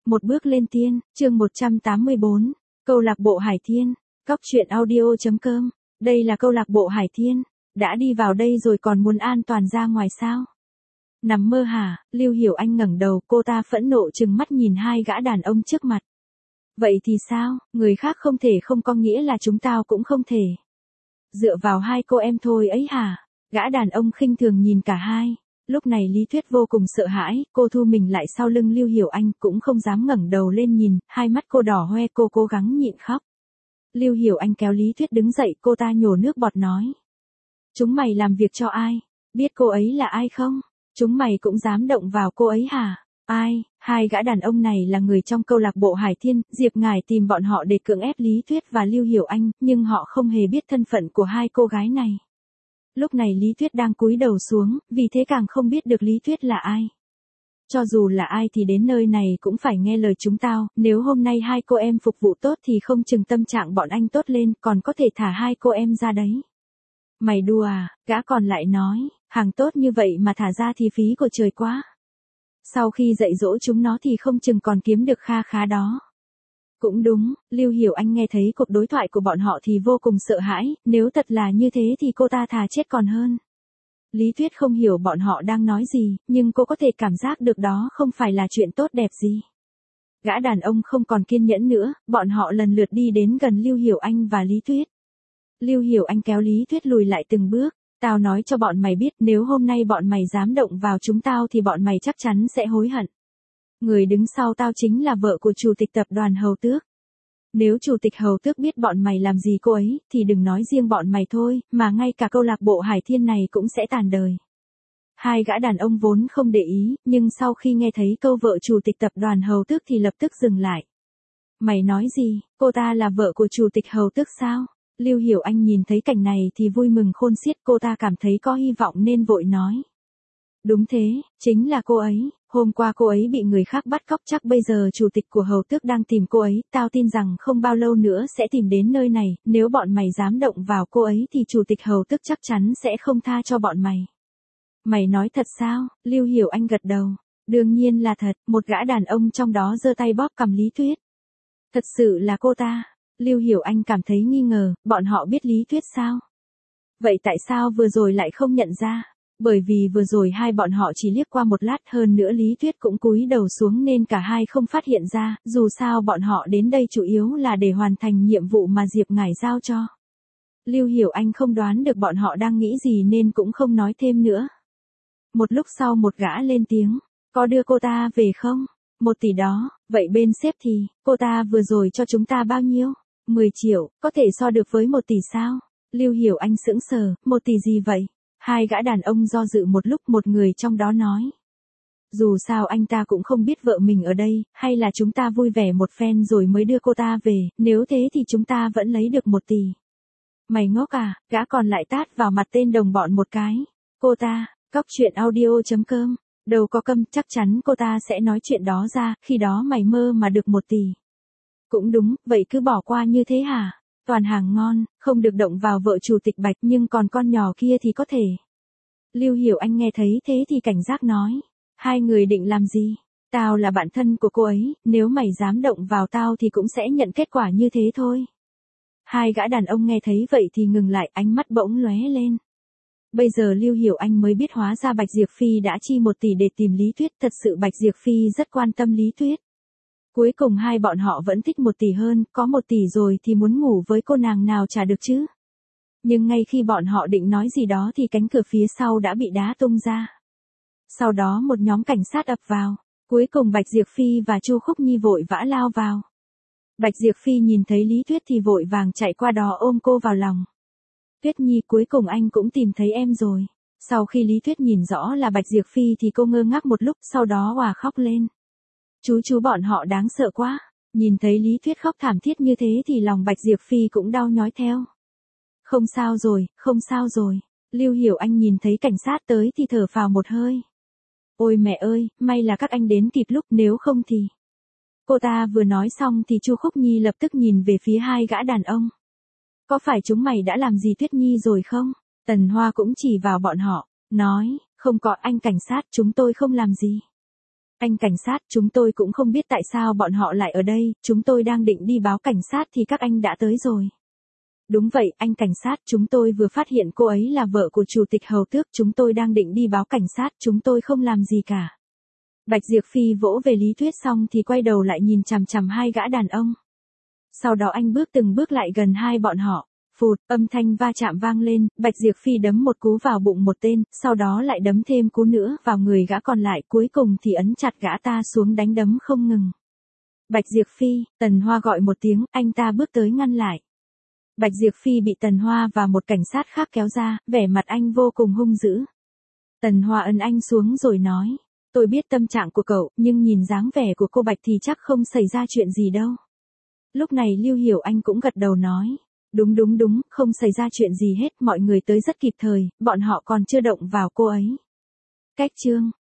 Một bước lên tiên, chương 184, câu lạc bộ Hải Thiên, Cóc truyện audio.com. Đây là câu lạc bộ Hải Thiên, đã đi vào đây rồi còn muốn an toàn ra ngoài sao? Nằm mơ hả? Lưu Hiểu Anh ngẩng đầu, cô ta phẫn nộ trừng mắt nhìn hai gã đàn ông trước mặt. Vậy thì sao, người khác không thể không có nghĩa là chúng tao cũng không thể. Dựa vào hai cô em thôi ấy hả? Gã đàn ông khinh thường nhìn cả hai. Lúc này Lý Tuyết vô cùng sợ hãi, cô thu mình lại sau lưng Lưu Hiểu Anh, cũng không dám ngẩng đầu lên nhìn, hai mắt cô đỏ hoe, cô cố gắng nhịn khóc. Lưu Hiểu Anh kéo Lý Tuyết đứng dậy, cô ta nhổ nước bọt nói. Chúng mày làm việc cho ai? Biết cô ấy là ai không? Chúng mày cũng dám động vào cô ấy hả? Ai? Hai gã đàn ông này là người trong câu lạc bộ Hải Thiên, Diệp Ngải tìm bọn họ để cưỡng ép Lý Tuyết và Lưu Hiểu Anh, nhưng họ không hề biết thân phận của hai cô gái này. Lúc này Lý Tuyết đang cúi đầu xuống, vì thế càng không biết được Lý Tuyết là ai. Cho dù là ai thì đến nơi này cũng phải nghe lời chúng tao, nếu hôm nay hai cô em phục vụ tốt thì không chừng tâm trạng bọn anh tốt lên, còn có thể thả hai cô em ra đấy. Mày đùa à? Gã còn lại nói, hàng tốt như vậy mà thả ra thì phí của trời quá. Sau khi dạy dỗ chúng nó thì không chừng còn kiếm được kha khá đó. Cũng đúng, Lưu Hiểu Anh nghe thấy cuộc đối thoại của bọn họ thì vô cùng sợ hãi, nếu thật là như thế thì cô ta thà chết còn hơn. Lý Tuyết không hiểu bọn họ đang nói gì, nhưng cô có thể cảm giác được đó không phải là chuyện tốt đẹp gì. Gã đàn ông không còn kiên nhẫn nữa, bọn họ lần lượt đi đến gần Lưu Hiểu Anh và Lý Tuyết. Lưu Hiểu Anh kéo Lý Tuyết lùi lại từng bước, tao nói cho bọn mày biết nếu hôm nay bọn mày dám động vào chúng tao thì bọn mày chắc chắn sẽ hối hận. Người đứng sau tao chính là vợ của chủ tịch tập đoàn Hầu Tước. Nếu chủ tịch Hầu Tước biết bọn mày làm gì cô ấy, thì đừng nói riêng bọn mày thôi, mà ngay cả câu lạc bộ Hải Thiên này cũng sẽ tàn đời. Hai gã đàn ông vốn không để ý, nhưng sau khi nghe thấy câu vợ chủ tịch tập đoàn Hầu Tước thì lập tức dừng lại. Mày nói gì, cô ta là vợ của chủ tịch Hầu Tước sao? Lưu Hiểu Anh nhìn thấy cảnh này thì vui mừng khôn xiết, cô ta cảm thấy có hy vọng nên vội nói. Đúng thế, chính là cô ấy, hôm qua cô ấy bị người khác bắt cóc, chắc bây giờ chủ tịch của Hầu Tước đang tìm cô ấy, tao tin rằng không bao lâu nữa sẽ tìm đến nơi này, nếu bọn mày dám động vào cô ấy thì chủ tịch Hầu Tước chắc chắn sẽ không tha cho bọn mày. Mày nói thật sao? Lưu Hiểu Anh gật đầu. Đương nhiên là thật, một gã đàn ông trong đó giơ tay bóp cằm Lý Tuyết. Thật sự là cô ta. Lưu Hiểu Anh cảm thấy nghi ngờ, bọn họ biết Lý Tuyết sao? Vậy tại sao vừa rồi lại không nhận ra? Bởi vì vừa rồi hai bọn họ chỉ liếc qua một lát, hơn nữa Lý Tuyết cũng cúi đầu xuống nên cả hai không phát hiện ra, dù sao bọn họ đến đây chủ yếu là để hoàn thành nhiệm vụ mà Diệp Ngải giao cho. Lưu Hiểu Anh không đoán được bọn họ đang nghĩ gì nên cũng không nói thêm nữa. Một lúc sau một gã lên tiếng, có đưa cô ta về không? 1 tỷ đó, vậy bên sếp thì, cô ta vừa rồi cho chúng ta bao nhiêu? 10 triệu, có thể so được với 1 tỷ sao? Lưu Hiểu Anh sững sờ, 1 tỷ gì vậy? Hai gã đàn ông do dự một lúc, một người trong đó nói. Dù sao anh ta cũng không biết vợ mình ở đây, hay là chúng ta vui vẻ một phen rồi mới đưa cô ta về, nếu thế thì chúng ta vẫn lấy được 1 tỷ. Mày ngốc à? Gã còn lại tát vào mặt tên đồng bọn một cái. Cô ta, Cóc truyện audio.com, đâu có câm, chắc chắn cô ta sẽ nói chuyện đó ra, khi đó mày mơ mà được 1 tỷ. Cũng đúng, vậy cứ bỏ qua như thế hả? Toàn hàng ngon, không được động vào vợ chủ tịch Bạch, nhưng còn con nhỏ kia thì có thể. Lưu Hiểu Anh nghe thấy thế thì cảnh giác nói. Hai người định làm gì? Tao là bạn thân của cô ấy, nếu mày dám động vào tao thì cũng sẽ nhận kết quả như thế thôi. Hai gã đàn ông nghe thấy vậy thì ngừng lại, ánh mắt bỗng lóe lên. Bây giờ Lưu Hiểu Anh mới biết hóa ra Bạch Diệp Phi đã chi 1 tỷ để tìm Lý Tuyết, thật sự Bạch Diệp Phi rất quan tâm Lý Tuyết. Cuối cùng hai bọn họ vẫn thích 1 tỷ hơn, có 1 tỷ rồi thì muốn ngủ với cô nàng nào chả được chứ. Nhưng ngay khi bọn họ định nói gì đó thì cánh cửa phía sau đã bị đá tung ra. Sau đó một nhóm cảnh sát ập vào, cuối cùng Bạch Diệp Phi và Chu Khúc Nhi vội vã lao vào. Bạch Diệp Phi nhìn thấy Lý Tuyết thì vội vàng chạy qua đó ôm cô vào lòng. Tuyết Nhi, cuối cùng anh cũng tìm thấy em rồi. Sau khi Lý Tuyết nhìn rõ là Bạch Diệp Phi thì cô ngơ ngác một lúc, sau đó òa khóc lên. Chú bọn họ đáng sợ quá. Nhìn thấy Lý Tuyết khóc thảm thiết như thế thì lòng Bạch Diệp Phi cũng đau nhói theo. Không sao rồi, không sao rồi. Lưu Hiểu Anh nhìn thấy cảnh sát tới thì thở phào một hơi. Ôi mẹ ơi, may là các anh đến kịp lúc, nếu không thì. Cô ta vừa nói xong thì Chu Khúc Nhi lập tức nhìn về phía hai gã đàn ông. Có phải chúng mày đã làm gì Tuyết Nhi rồi không? Tần Hoa cũng chỉ vào bọn họ, nói, không có anh cảnh sát, chúng tôi không làm gì. Anh cảnh sát, chúng tôi cũng không biết tại sao bọn họ lại ở đây, chúng tôi đang định đi báo cảnh sát thì các anh đã tới rồi. Đúng vậy, anh cảnh sát, chúng tôi vừa phát hiện cô ấy là vợ của chủ tịch hầu tước, chúng tôi đang định đi báo cảnh sát, chúng tôi không làm gì cả. Bạch Diệp Phi vỗ về lý thuyết xong thì quay đầu lại nhìn chằm chằm hai gã đàn ông. Sau đó anh bước từng bước lại gần hai bọn họ. Phụt, âm thanh va chạm vang lên, Bạch Diệp Phi đấm một cú vào bụng một tên, sau đó lại đấm thêm cú nữa vào người gã còn lại, cuối cùng thì ấn chặt gã ta xuống đánh đấm không ngừng. Bạch Diệp Phi, Tần Hoa gọi một tiếng, anh ta bước tới ngăn lại. Bạch Diệp Phi bị Tần Hoa và một cảnh sát khác kéo ra, vẻ mặt anh vô cùng hung dữ. Tần Hoa ấn anh xuống rồi nói, tôi biết tâm trạng của cậu, nhưng nhìn dáng vẻ của cô Bạch thì chắc không xảy ra chuyện gì đâu. Lúc này Lưu Hiểu Anh cũng gật đầu nói, đúng, không xảy ra chuyện gì hết, mọi người tới rất kịp thời, bọn họ còn chưa động vào cô ấy. Cách chương